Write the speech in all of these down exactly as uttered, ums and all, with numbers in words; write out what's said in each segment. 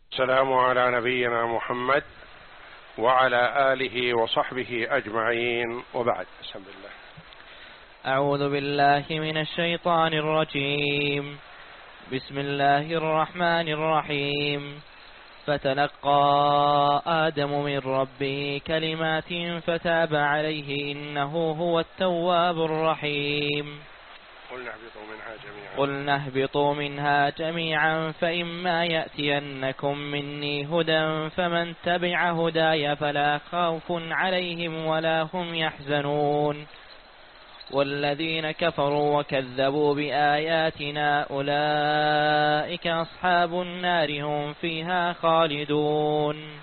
السلام على نبينا محمد وعلى آله وصحبه أجمعين، وبعد. بسم الله. أعوذ بالله من الشيطان الرجيم. بسم الله الرحمن الرحيم. فتلقى آدم من ربه كلمات فتاب عليه إنه هو التواب الرحيم. قلنا اهبطوا منها جميعا قلنا اهبطوا منها جميعا فإما يأتينكم مني هدى فمن تبع هداي فلا خوف عليهم ولا هم يحزنون. والذين كفروا وكذبوا بآياتنا أولئك أصحاب النار هم فيها خالدون.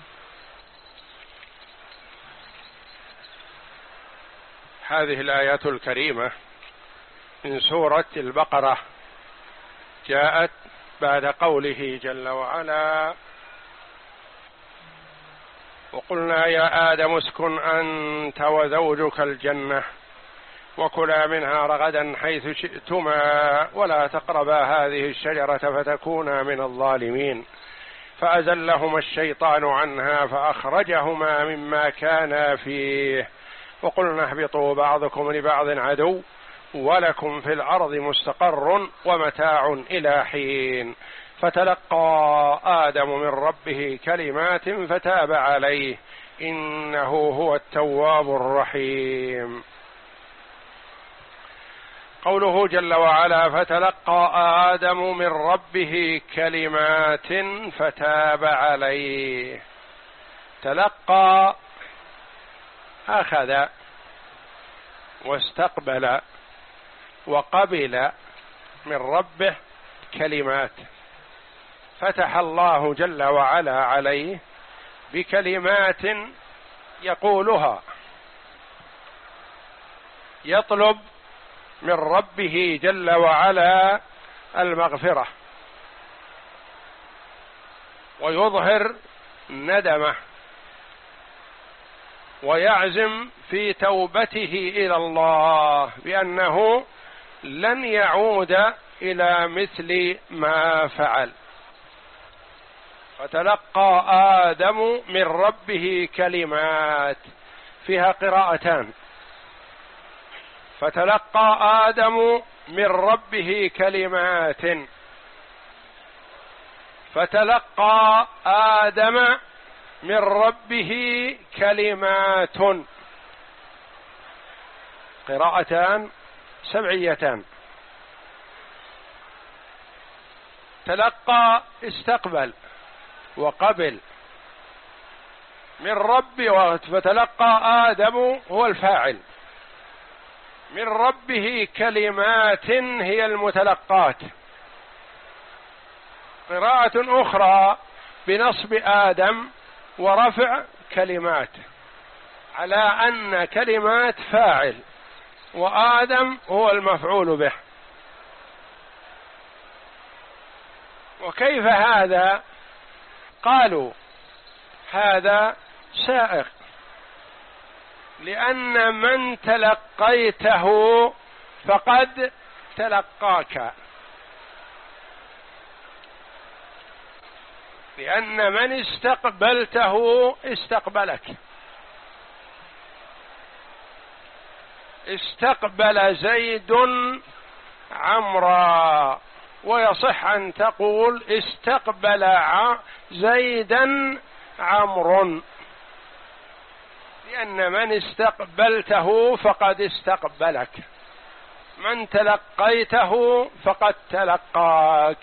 هذه الآيات الكريمة من سورة البقرة جاءت بعد قوله جل وعلا: وقلنا يا آدم اسكن أنت وزوجك الجنة وكلا منها رغدا حيث شئتما ولا تقربا هذه الشجرة فتكونا من الظالمين فأزلهما الشيطان عنها فأخرجهما مما كانا فيه وقلنا اهبطوا بعضكم لبعض عدو ولكم في الأرض مستقر ومتاع إلى حين فتلقى آدم من ربه كلمات فتاب عليه إنه هو التواب الرحيم. قوله جل وعلا: فتلقى آدم من ربه كلمات فتاب عليه. تلقى أخذ واستقبل وقبل من ربه كلمات، فتح الله جل وعلا عليه بكلمات يقولها، يطلب من ربه جل وعلا المغفرة ويظهر ندمه ويعزم في توبته إلى الله بأنه لن يعود إلى مثل ما فعل. فتلقى آدم من ربه كلمات، فيها قراءتان: فتلقى آدم من ربه كلمات، فتلقى آدم من ربه كلمات، قراءتان سبعيتان. تلقى استقبل وقبل من رب، فتلقى آدم هو الفاعل، من ربه كلمات هي المتلقات. قراءة أخرى بنصب آدم ورفع كلمات، على أن كلمات فاعل وآدم هو المفعول به. وكيف هذا؟ قالوا هذا سائغ، لأن من تلقيته فقد تلقاك، لأن من استقبلته استقبلك. استقبل زيد عمرا، ويصح أن تقول استقبل زيدا عمرو، لأن من استقبلته فقد استقبلك، من تلقيته فقد تلقاك.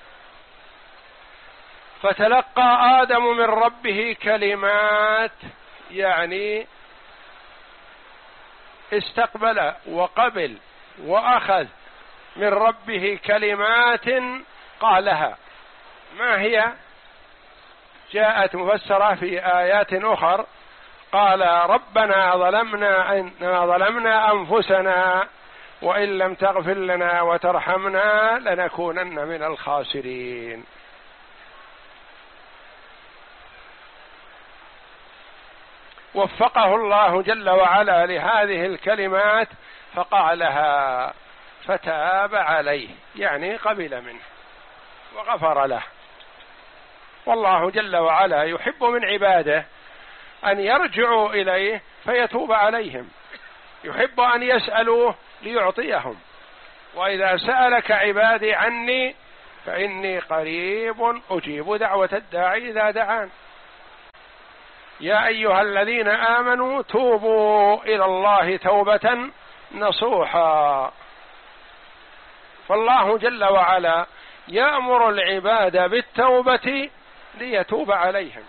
فتلقى آدم من ربه كلمات، يعني استقبل وقبل وأخذ من ربه كلمات قالها. ما هي؟ جاءت مفسرة في آيات أخر: قال ربنا ظلمنا أننا ظلمنا أنفسنا وإن لم تغفر لنا وترحمنا لنكونن من الخاسرين. وفقه الله جل وعلا لهذه الكلمات فقالها فتاب عليه، يعني قبل منه وغفر له. والله جل وعلا يحب من عباده أن يرجعوا إليه فيتوب عليهم، يحب أن يسألوه ليعطيهم. وإذا سألك عبادي عني فإني قريب أجيب دعوة الداعي إذا دعان. يا أيها الذين آمنوا توبوا إلى الله توبة نصوحا. فالله جل وعلا يأمر العباد بالتوبة ليتوب عليهم،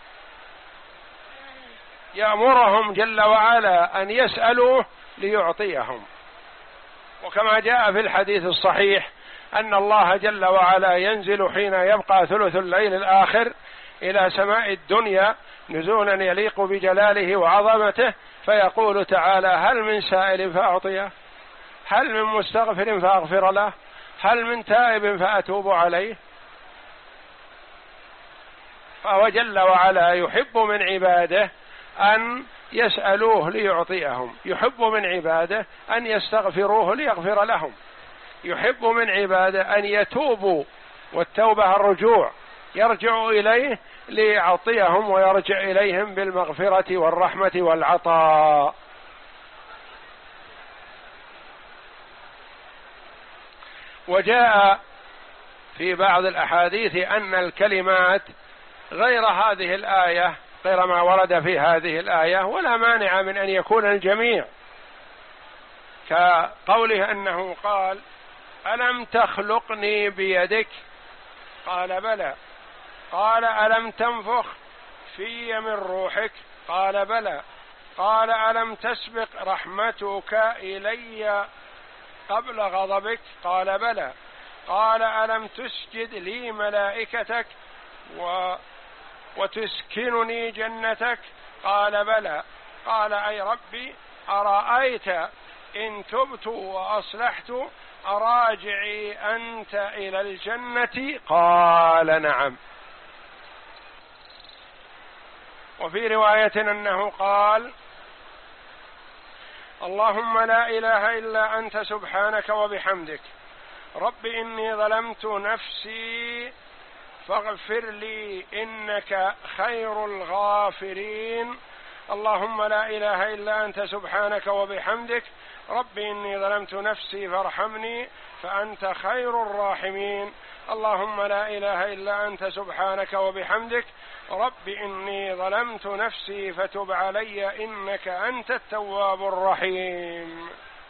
يأمرهم جل وعلا أن يسألوه ليعطيهم. وكما جاء في الحديث الصحيح أن الله جل وعلا ينزل حين يبقى ثلث الليل الآخر إلى سماء الدنيا نزولا يليق بجلاله وعظمته، فيقول تعالى: هل من سائل فأعطيه؟ هل من مستغفر فأغفر له؟ هل من تائب فأتوب عليه؟ فهو جل وعلا يحب من عباده أن يسألوه ليعطيهم، يحب من عباده أن يستغفروه ليغفر لهم، يحب من عباده أن يتوبوا، والتوبة الرجوع، يرجع إليه ليعطيهم ويرجع إليهم بالمغفرة والرحمة والعطاء. وجاء في بعض الأحاديث أن الكلمات غير هذه الآية، غير ما ورد في هذه الآية، ولا مانع من أن يكون الجميع، كقوله أنه قال: ألم تخلقني بيدك؟ قال: بلى. قال: ألم تنفخ في من روحك؟ قال: بلى. قال: ألم تسبق رحمتك إلي قبل غضبك؟ قال: بلى. قال: ألم تسجد لي ملائكتك و وتسكنني جنتك؟ قال: بلى. قال: أي ربي أرأيت إن تبت وأصلحت أراجعي أنت إلى الجنة؟ قال: نعم. وفي رواية أنه قال: اللهم لا إله إلا أنت سبحانك وبحمدك، رب إني ظلمت نفسي فاغفر لي إنك خير الغافرين. اللهم لا إله إلا أنت سبحانك وبحمدك، رب إني ظلمت نفسي فارحمني فأنت خير الراحمين. اللهم لا إله إلا أنت سبحانك وبحمدك، رب إني ظلمت نفسي فتب علي إنك أنت التواب الرحيم.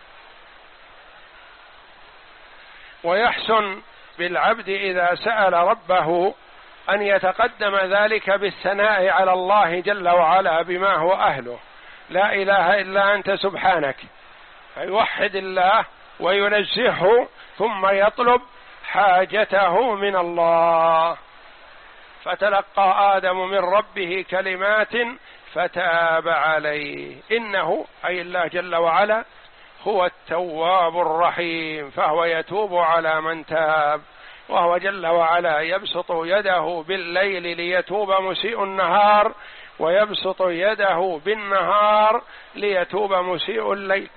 ويحسن بالعبد إذا سأل ربه أن يتقدم ذلك بالثناء على الله جل وعلا بما هو أهله، لا إله إلا أنت سبحانك، فيوحد الله وينزهه ثم يطلب حاجته من الله. فتلقى آدم من ربه كلمات فتاب عليه، إنه أي الله جل وعلا هو التواب الرحيم، فهو يتوب على من تاب. وهو جل وعلا يبسط يده بالليل ليتوب مسيء النهار، ويبسط يده بالنهار ليتوب مسيء الليل.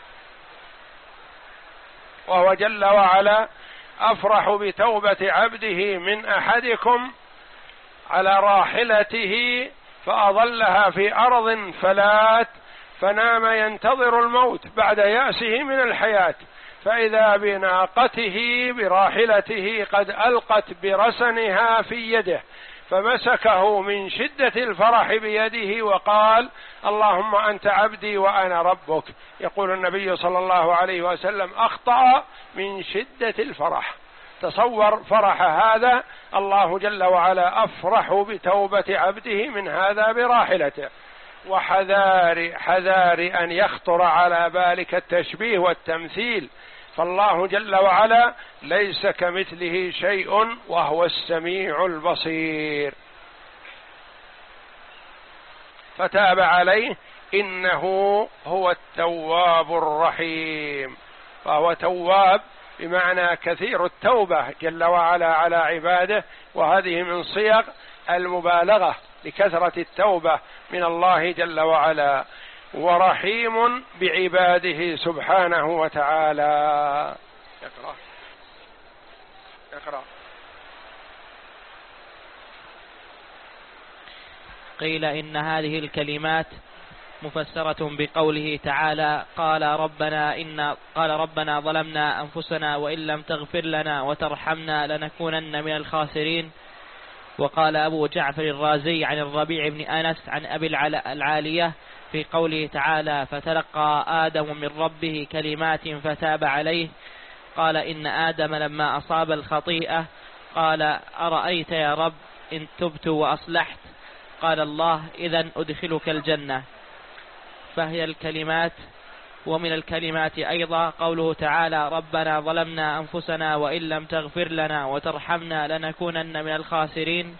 وهو جل وعلا أفرح بتوبة عبده من أحدكم على راحلته فأظلها في أرض فلات فنام ينتظر الموت بعد يأسه من الحياة، فإذا بناقته براحلته قد ألقت برسنها في يده فمسكه من شدة الفرح بيده وقال: اللهم أنت عبدي وأنا ربك. يقول النبي صلى الله عليه وسلم: أخطأ من شدة الفرح. تصور فرح هذا، الله جل وعلا أفرح بتوبة عبده من هذا براحلته. وحذار حذار أن يخطر على بالك التشبيه والتمثيل، فالله جل وعلا ليس كمثله شيء وهو السميع البصير. فتاب عليه إنه هو التواب الرحيم، فهو تواب بمعنى كثير التوبة جل وعلا على عباده، وهذه من صيغ المبالغة لكثرة التوبة من الله جل وعلا. ورحيم بعباده سبحانه وتعالى. اقرأ اقرأ قيل إن هذه الكلمات مفسرة بقوله تعالى قال ربنا إن قال ربنا ظلمنا أنفسنا وإن لم تغفر لنا وترحمنا لنكونن من الخاسرين. وقال أبو جعفر الرازي عن الربيع بن أنس عن أبي العالية في قوله تعالى فتلقى آدم من ربه كلمات فتاب عليه قال إن آدم لما أصاب الخطيئة قال أرأيت يا رب إن تبت وأصلحت قال الله إذن أدخلك الجنة. فهي الكلمات. ومن الكلمات أيضا قوله تعالى ربنا ظلمنا أنفسنا وإن لم تغفر لنا وترحمنا لنكونن من الخاسرين.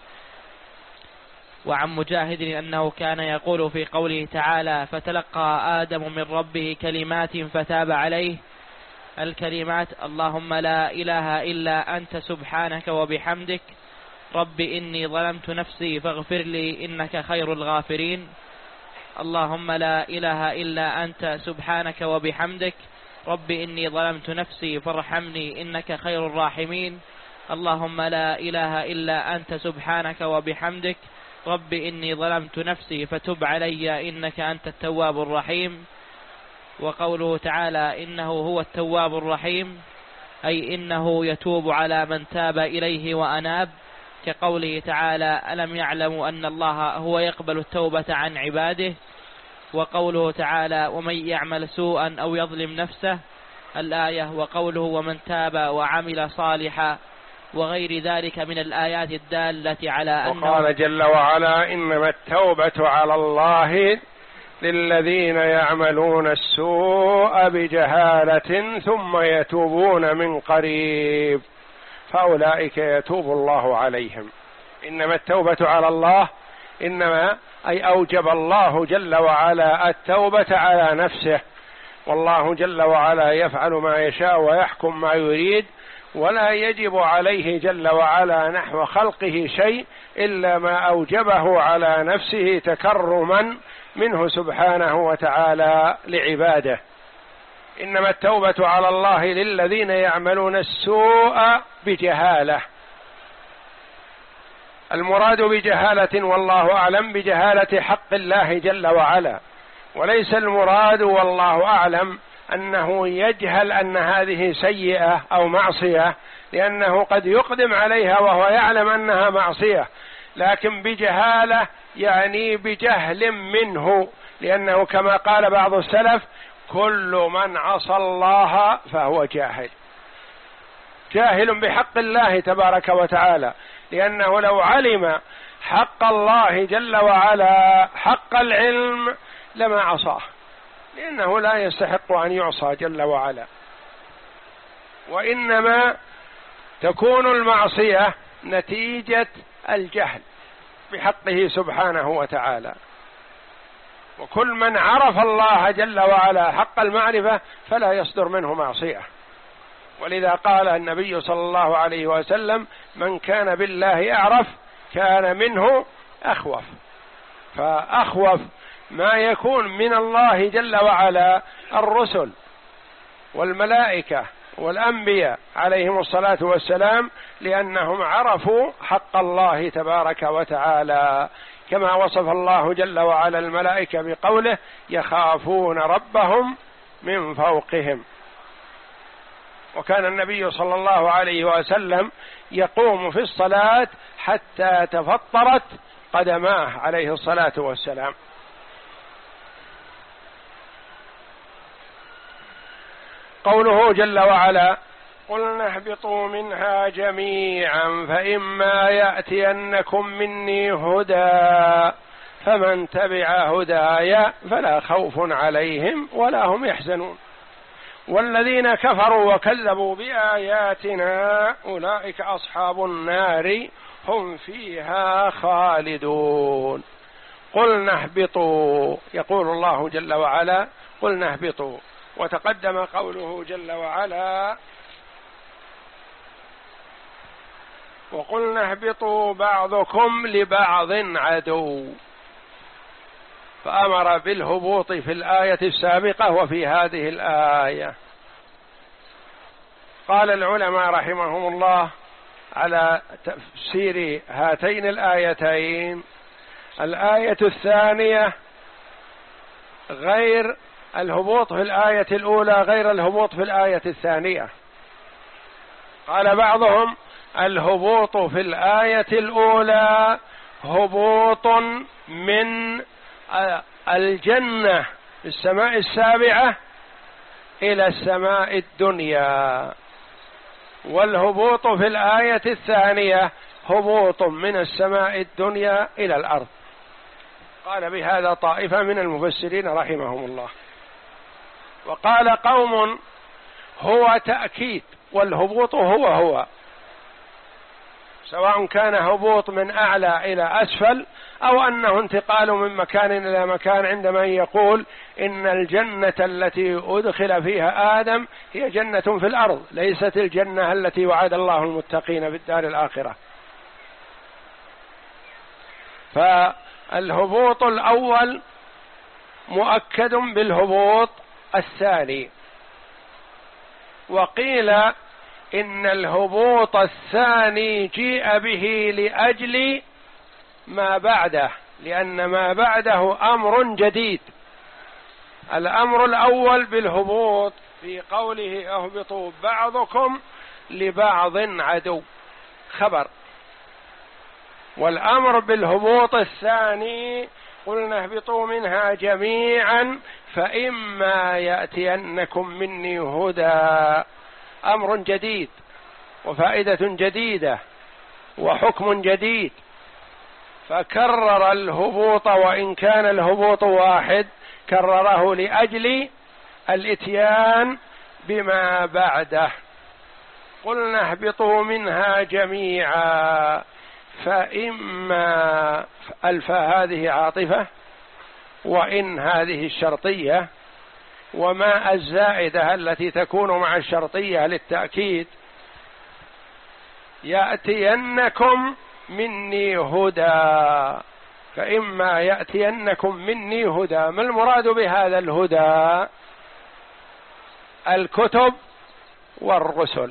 وعن مجاهد أنه كان يقول في قوله تعالى فتلقى آدم من ربه كلمات فتاب عليه الكلمات اللهم لا إله إلا أنت سبحانك وبحمدك رب إني ظلمت نفسي فاغفر لي إنك خير الغافرين. اللهم لا إله إلا أنت سبحانك وبحمدك رب إني ظلمت نفسي فارحمني إنك خير الراحمين. اللهم لا إله إلا أنت سبحانك وبحمدك رب إني ظلمت نفسي فتب علي إنك أنت التواب الرحيم. وقوله تعالى إنه هو التواب الرحيم أي إنه يتوب على من تاب إليه وأناب كقوله تعالى ألم يعلموا أن الله هو يقبل التوبة عن عباده. وقوله تعالى ومن يعمل سوءا أو يظلم نفسه الآية. وقوله ومن تاب وعمل صالحا وغير ذلك من الآيات الدالة على أنه. وقال جل وعلا إنما التوبة على الله للذين يعملون السوء بجهالة ثم يتوبون من قريب فأولئك يتوب الله عليهم. إنما التوبة على الله إنما أي أوجب الله جل وعلا التوبة على نفسه، والله جل وعلا يفعل ما يشاء ويحكم ما يريد، ولا يجب عليه جل وعلا نحو خلقه شيء إلا ما أوجبه على نفسه تكرما منه سبحانه وتعالى لعباده. إنما التوبة على الله للذين يعملون السوء بجهالة. المراد بجهالة والله أعلم بجهالة حق الله جل وعلا، وليس المراد والله أعلم أنه يجهل أن هذه سيئة أو معصية، لأنه قد يقدم عليها وهو يعلم أنها معصية، لكن بجهالة يعني بجهل منه، لأنه كما قال بعض السلف كل من عصى الله فهو جاهل، جاهل بحق الله تبارك وتعالى، لأنه لو علم حق الله جل وعلا حق العلم لما عصاه، لأنه لا يستحق أن يعصى جل وعلا. وإنما تكون المعصية نتيجة الجهل بحقه سبحانه وتعالى، وكل من عرف الله جل وعلا حق المعرفة فلا يصدر منه معصية. ولذا قال النبي صلى الله عليه وسلم من كان بالله أعرف كان منه أخوف. فأخوف ما يكون من الله جل وعلا الرسل والملائكة والأنبياء عليهم الصلاة والسلام، لأنهم عرفوا حق الله تبارك وتعالى، كما وصف الله جل وعلا الملائكة بقوله يخافون ربهم من فوقهم. وكان النبي صلى الله عليه وسلم يقوم في الصلاة حتى تفطرت قدماه عليه الصلاة والسلام. قوله جل وعلا قلنا اهبطوا منها جميعا فإما يأتينكم مني هدى فمن تبع هداي فلا خوف عليهم ولا هم يحزنون والذين كفروا وكذبوا بآياتنا أولئك أصحاب النار هم فيها خالدون. قلنا اهبطوا، يقول الله جل وعلا قلنا اهبطوا، وتقدم قوله جل وعلا وقلنا اهبطوا بعضكم لبعض عدو، فأمر بالهبوط في الآية السابقة وفي هذه الآية. قال العلماء رحمهم الله على تفسير هاتين الآيتين الآية الثانية غير الهبوط في الآية الأولى غير الهبوط في الآية الثانية. قال بعضهم الهبوط في الآية الأولى هبوط من الجنة في السماء السابعة إلى السماء الدنيا، والهبوط في الآية الثانية هبوط من السماء الدنيا إلى الأرض. قال بهذا طائفة من المفسرين رحمهم الله. وقال قوم هو تأكيد، والهبوط هو هو، سواء كان هبوط من أعلى إلى أسفل أو أنه انتقال من مكان إلى مكان، عندما يقول إن الجنة التي أدخل فيها آدم هي جنة في الأرض، ليست الجنة التي وعد الله المتقين بالدار الآخرة. فالهبوط الأول مؤكد بالهبوط الثاني. وقيل إن الهبوط الثاني جيء به لأجل ما بعده، لأن ما بعده أمر جديد. الأمر الأول بالهبوط في قوله اهبطوا بعضكم لبعض عدو، خبر. والأمر بالهبوط الثاني قلنا اهبطوا منها جميعا فإما يأتينكم مني هدى، أمر جديد وفائدة جديدة وحكم جديد. فكرر الهبوط، وإن كان الهبوط واحد كرره لأجل الإتيان بما بعده. قلنا اهبطوا منها جميعا فإما، الفاء هذه عاطفة، وإن هذه الشرطية، وما الزائدة التي تكون مع الشرطية للتأكيد. يأتينكم مني هدى، فإما يأتينكم مني هدى. ما المراد بهذا الهدى؟ الكتب والرسل،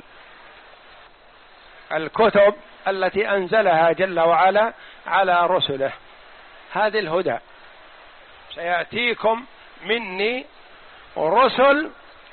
الكتب التي أنزلها جل وعلا على رسله، هذه الهدى. سيأتيكم مني رسل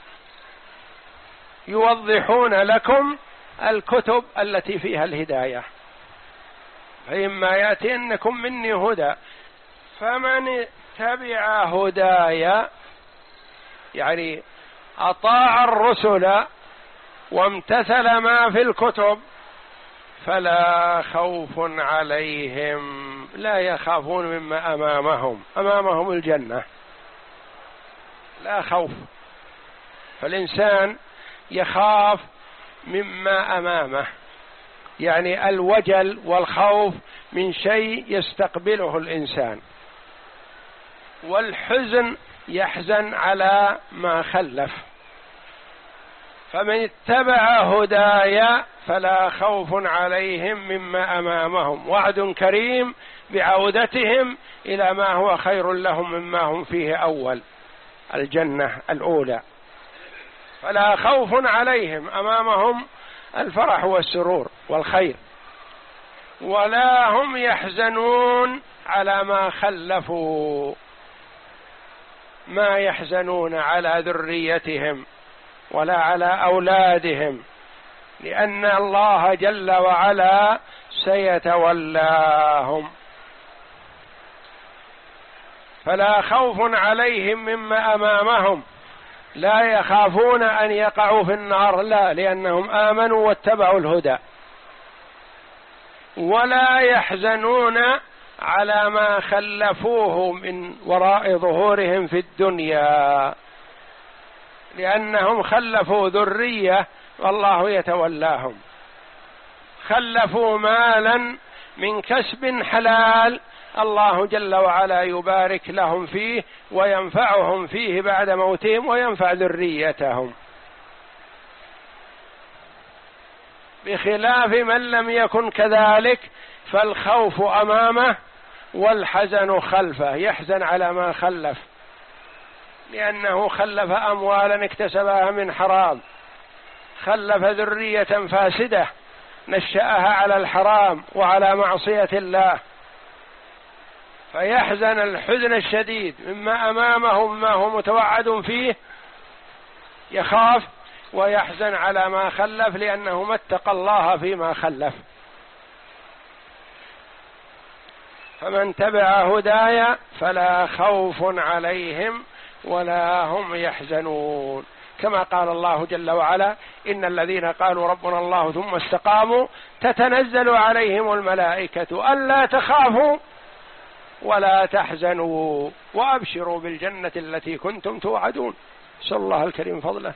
يوضحون لكم الكتب التي فيها الهداية. فإما يأتينكم مني هدى فمن اتبع هدايا، يعني أطاع الرسل وامتثل ما في الكتب، فلا خوف عليهم، لا يخافون مما أمامهم، أمامهم الجنة، لا خوف. فالإنسان يخاف مما أمامه، يعني الوجل والخوف من شيء يستقبله الإنسان، والحزن يحزن على ما خلف. فمن اتبع هدايا فلا خوف عليهم مما أمامهم، وعد كريم بعودتهم إلى ما هو خير لهم مما هم فيه أول، الجنة الأولى. فلا خوف عليهم، أمامهم الفرح والسرور والخير، ولا هم يحزنون على ما خلفوا، ما يحزنون على ذريتهم ولا على أولادهم، لأن الله جل وعلا سيتولاهم. فلا خوف عليهم مما أمامهم، لا يخافون أن يقعوا في النار، لا، لأنهم آمنوا واتبعوا الهدى. ولا يحزنون على ما خلفوه من وراء ظهورهم في الدنيا، لأنهم خلفوا ذرية والله يتولاهم. خلفوا مالا من كسب حلال، الله جل وعلا يبارك لهم فيه وينفعهم فيه بعد موتهم وينفع ذريتهم، بخلاف من لم يكن كذلك، فالخوف أمامه والحزن خلفه، يحزن على ما خلف، لأنه خلف أموالا اكتسبها من حرام، خلف ذرية فاسدة نشأها على الحرام وعلى معصية الله، فيحزن الحزن الشديد مما أمامه ما هو متوعد فيه، يخاف ويحزن على ما خلف لأنه ما اتقى الله فيما خلف. فمن تبع هداي فلا خوف عليهم ولا هم يحزنون، كما قال الله جل وعلا: إن الذين قالوا ربنا الله ثم استقاموا تتنزل عليهم الملائكة ألا تخافوا ولا تحزنوا وأبشروا بالجنة التي كنتم توعدون. نسأل الله الكريم فضله.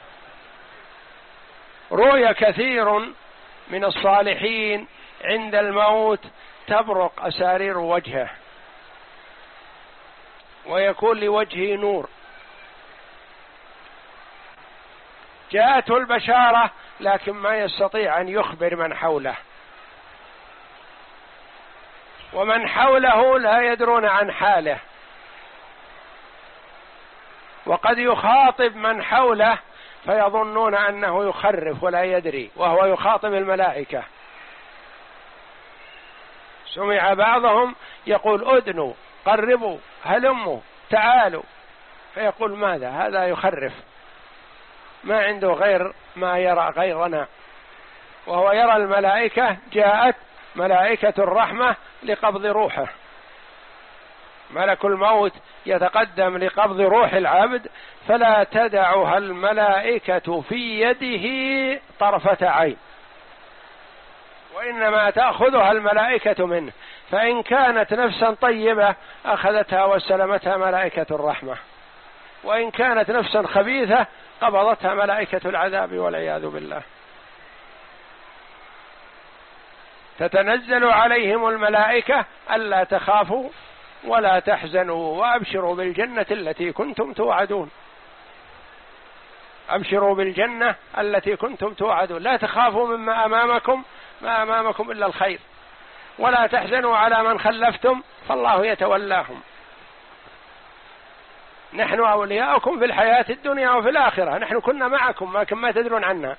رؤيا كثير من الصالحين عند الموت تبرق أسارير وجهه ويكون لوجهه نور، جاءته البشارة لكن ما يستطيع أن يخبر من حوله، ومن حوله لا يدرون عن حاله، وقد يخاطب من حوله فيظنون أنه يخرف ولا يدري وهو يخاطب الملائكة. سمع بعضهم يقول: أدنوا، قربوا، هلموا، تعالوا، فيقول: ماذا هذا؟ يخرف، ما عنده غير ما يرى غيرنا، وهو يرى الملائكة جاءت ملائكة الرحمة لقبض روحه. ملك الموت يتقدم لقبض روح العبد فلا تدعها الملائكة في يده طرفة عين، وإنما تأخذها الملائكة منه، فإن كانت نفسا طيبة أخذتها واستلمتها ملائكة الرحمة، وإن كانت نفسا خبيثة قبضتها ملائكة العذاب والعياذ بالله. تتنزل عليهم الملائكة ألا تخافوا ولا تحزنوا وأبشروا بالجنة التي كنتم توعدون. أبشروا بالجنة التي كنتم توعدون، لا تخافوا مما أمامكم، ما أمامكم إلا الخير، ولا تحزنوا على من خلفتم فالله يتولاهم. نحن أولياؤكم في الحياة الدنيا وفي الآخرة، نحن كنا معكم لكن ما تدرون عنا.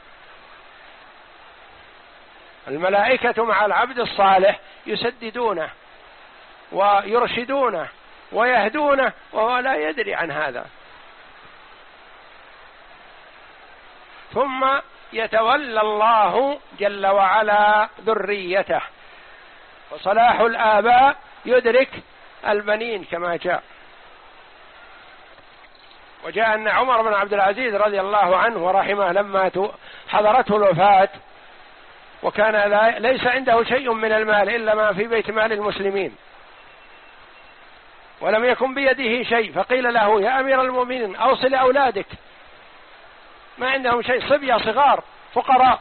الملائكة مع العبد الصالح يسددونه ويرشدونه ويهدونه وهو لا يدري عن هذا. ثم يتولى الله جل وعلا ذريته، وصلاح الآباء يدرك البنين كما جاء. وجاء أن عمر بن عبد العزيز رضي الله عنه ورحمه لما حضرته الوفاة وكان ليس عنده شيء من المال إلا ما في بيت مال المسلمين، ولم يكن بيده شيء، فقيل له: يا أمير المؤمنين أوصل أولادك، ما عندهم شيء، صبية صغار فقراء،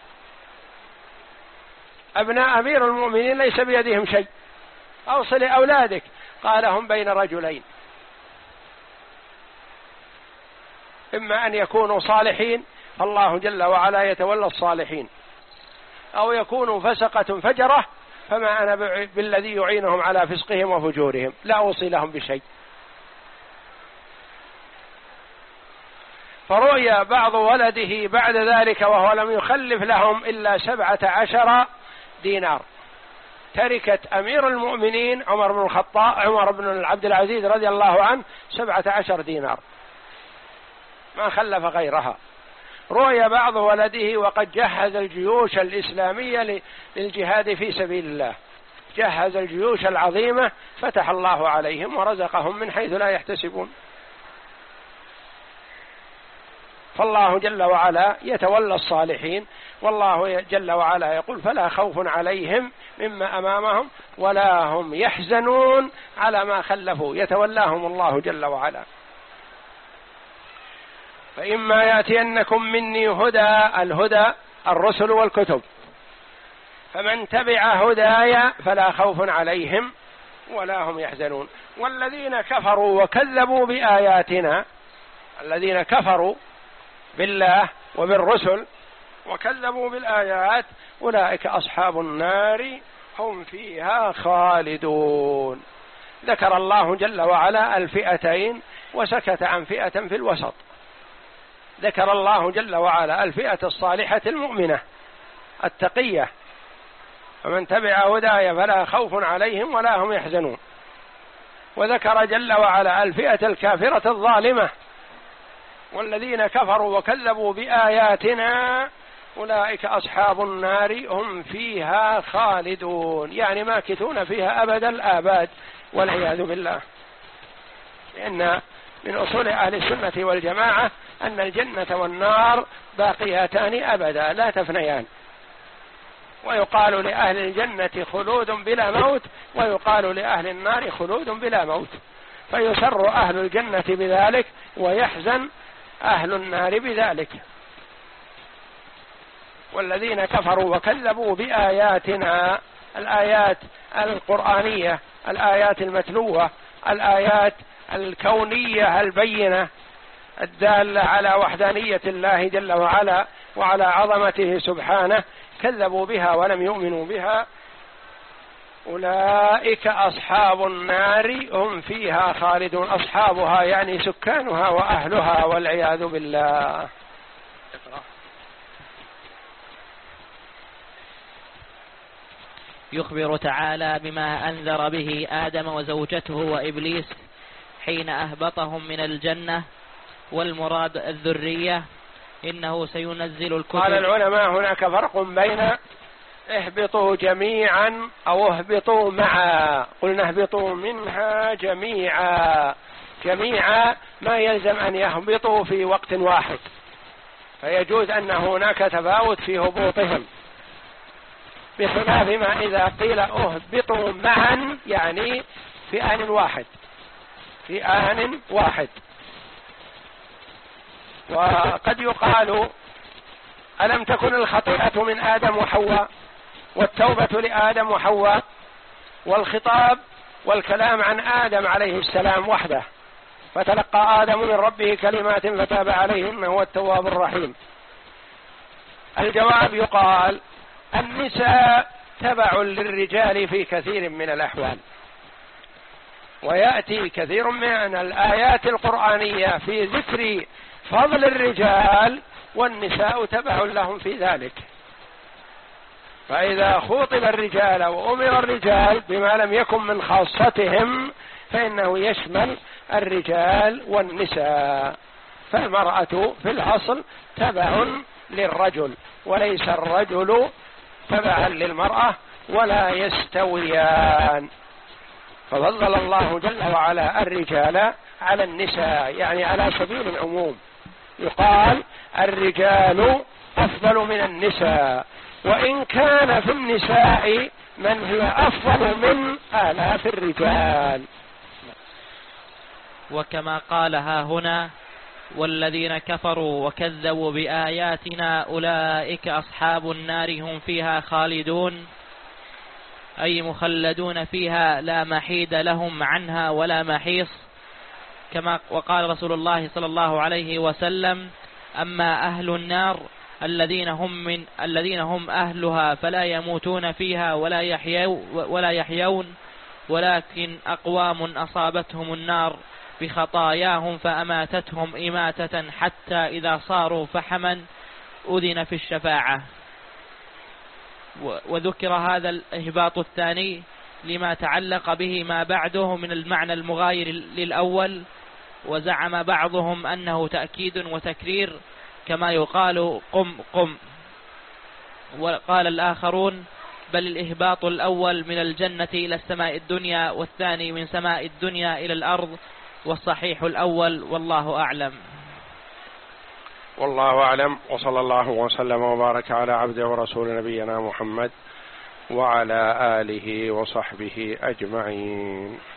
أبناء أمير المؤمنين ليس بيدهم شيء، أوصل أولادك. قال: هم بين رجلين، إما أن يكونوا صالحين فالله جل وعلا يتولى الصالحين، أو يكونوا فسقة فجرة فما أنا بالذي يعينهم على فسقهم وفجورهم، لا أوصي لهم بشيء. فرؤيا بعض ولده بعد ذلك وهو لم يخلف لهم إلا سبعة عشر دينار، تركة أمير المؤمنين عمر بن الخطاب عمر بن عبد العزيز رضي الله عنه سبعة عشر دينار، ما خلف غيرها. رؤيا بعض ولده وقد جهز الجيوش الإسلامية للجهاد في سبيل الله، جهز الجيوش العظيمة، فتح الله عليهم ورزقهم من حيث لا يحتسبون. فالله جل وعلا يتولى الصالحين، والله جل وعلا يقول: فلا خوف عليهم مما أمامهم ولا هم يحزنون على ما خلفوا، يتولاهم الله جل وعلا. فإما يأتينكم مني هدى، الهدى الرسل والكتب، فمن تبع هدايا فلا خوف عليهم ولا هم يحزنون. والذين كفروا وكذبوا بآياتنا، الذين كفروا بالله وبالرسل وكذبوا بالآيات أولئك أصحاب النار هم فيها خالدون. ذكر الله جل وعلا الفئتين وسكت عن فئة في الوسط. ذكر الله جل وعلا الفئة الصالحة المؤمنة التقية، فمن تبع هدايا فلا خوف عليهم ولا هم يحزنون. وذكر جل وعلا الفئة الكافرة الظالمة: والذين كفروا وكذبوا بآياتنا أولئك أصحاب النار هم فيها خالدون، يعني ماكثون فيها أبد الآباد والعياذ بالله. لأن من أصول أهل السنة والجماعة أن الجنة والنار باقيتان أبدا لا تفنيان، ويقال لأهل الجنة خلود بلا موت، ويقال لأهل النار خلود بلا موت، فيسر أهل الجنة بذلك ويحزن أهل النار بذلك. والذين كفروا وكذبوا بآياتنا، الآيات القرآنية، الآيات المتلوة، الآيات الكونية البينة الدالة على وحدانية الله جل وعلا وعلى عظمته سبحانه، كذبوا بها ولم يؤمنوا بها، أولئك أصحاب النار هم فيها خالدون. أصحابها يعني سكانها وأهلها والعياذ بالله. يخبر تعالى بما أنذر به آدم وزوجته وإبليس حين أهبطهم من الجنة، والمراد الذرية. إنه سينزل الكتب. قال العلماء هناك فرق بين اهبطوا جميعا أو اهبطوا معا. قلنا اهبطوا منها جميعا، جميعا ما يلزم أن يهبطوا في وقت واحد، فيجوز أن هناك تفاوت في هبوطهم، بخلاف ما إذا قيل اهبطوا معا يعني في آن واحد، في آن واحد. وقد يقال ألم تكن الخطيئة من آدم وحواء والتوبة لآدم وحواء، والخطاب والكلام عن آدم عليه السلام وحده، فتلقى آدم من ربه كلمات فتاب عليه إنه هو التواب الرحيم. الجواب يقال النساء تبع للرجال في كثير من الأحوال، ويأتي كثير من الآيات القرآنية في ذكر فضل الرجال والنساء تبع لهم في ذلك. فإذا خوطب الرجال وأمر الرجال بما لم يكن من خاصتهم فإنه يشمل الرجال والنساء. فالمرأة في الأصل تبع للرجل وليس الرجل تبعا للمرأة، ولا يستويان. ففضل الله جل وعلا الرجال على النساء، يعني على سبيل العموم يقال الرجال أفضل من النساء، وإن كان في النساء من هي أفضل من آلاف الرجال. وكما قال ها هنا والذين كفروا وكذبوا بآياتنا أولئك أصحاب النار هم فيها خالدون، أي مخلدون فيها لا محيد لهم عنها ولا محيص. كما وقال رسول الله صلى الله عليه وسلم أما أهل النار الذين هم من الذين هم أهلها فلا يموتون فيها ولا يحيون ولا يحيون ولكن أقوام أصابتهم النار بخطاياهم فأماتتهم إماتة حتى إذا صاروا فحما أذن في الشفاعة. وذكر هذا الإهباط الثاني لما تعلق به ما بعده من المعنى المغاير للأول، وزعم بعضهم أنه تأكيد وتكرير كما يقال قم قم، وقال الآخرون بل الإهباط الأول من الجنة إلى السماء الدنيا والثاني من سماء الدنيا إلى الأرض، والصحيح الأول والله أعلم. والله أعلم، وصلى الله وسلم وبارك على عبده ورسول نبينا محمد وعلى آله وصحبه أجمعين.